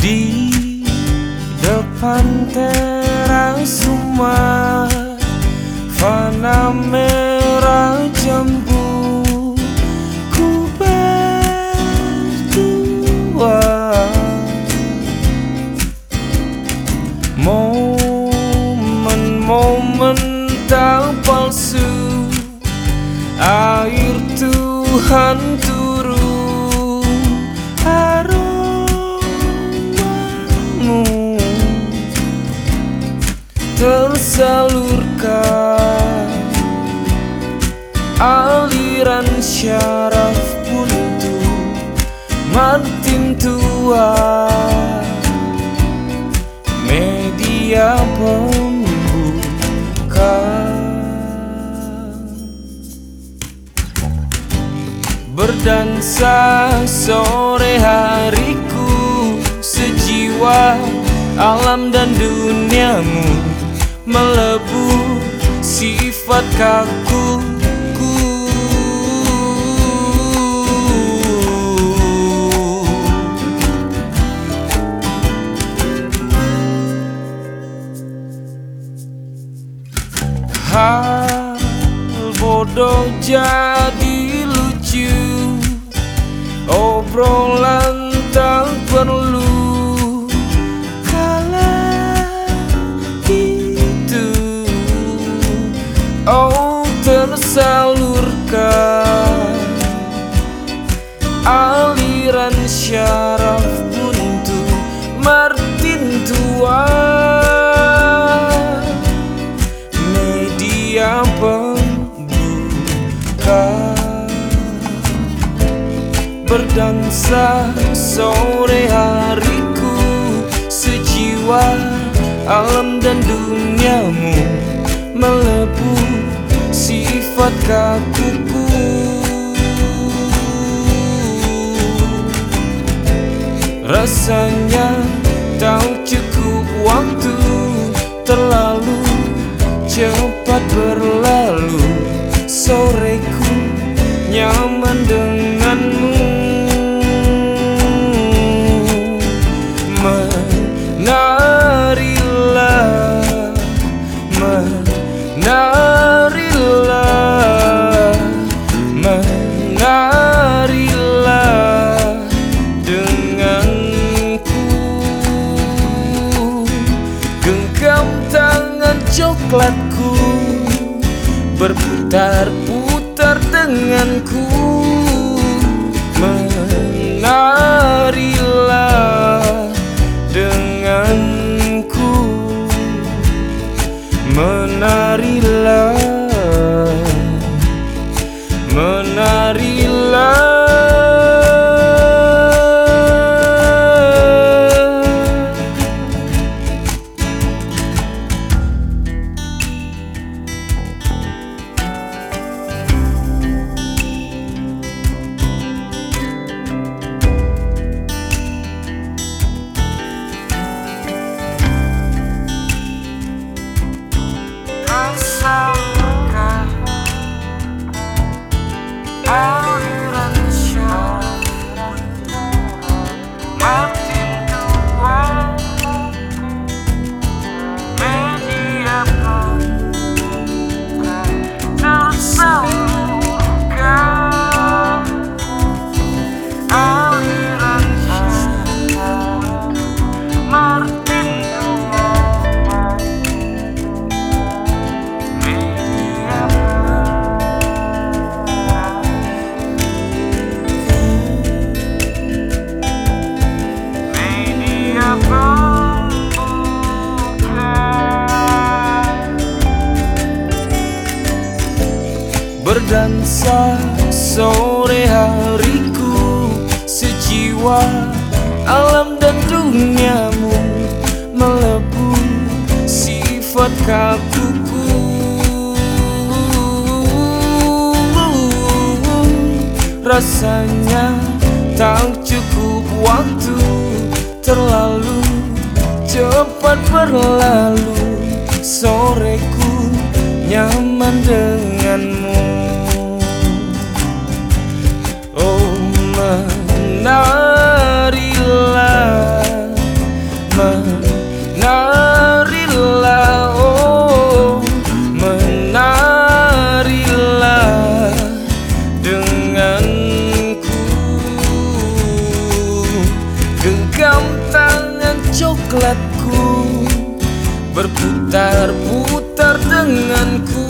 Di depan teras rumah, fana merah jambu ku berdua. Momen-momen tak palsu, air Tuhan turun, aromamu tersalurkan, aliran syaraf buntu Martin tua, media pembuka. Berdansa sore hariku, sejiwa alam dan duniamu melebur sifat kakuku. Hal bodoh jadi lucu, obrolan tak perlu kala itu. Oh, tersalurkan aliran syaraf buntu Martin tua, media pembuka. Berdansa sore hariku, sejiwa alam dan duniamu melebur sifat kakuku. Rasanya tak cukup waktu, terlalu cepat berlalu. Soreku nyaman denganmu, menarilah, menarilah, menarilah denganku. Genggam tangan coklatku, berputar-putar denganku, menarilah denganku, menarilah, menarilah. Tersalurkan aliran syaraf Martin tua, media pembuka. Tersalurkan aliran syaraf Martin tua, berdansa sore hariku, sejiwa alam dan duniamu melebur sifat kakuku. Rasanya tak cukup waktu, terlalu cepat berlalu. Soreku nyaman denganmu. Oh, menarilah, berputar-putar denganku.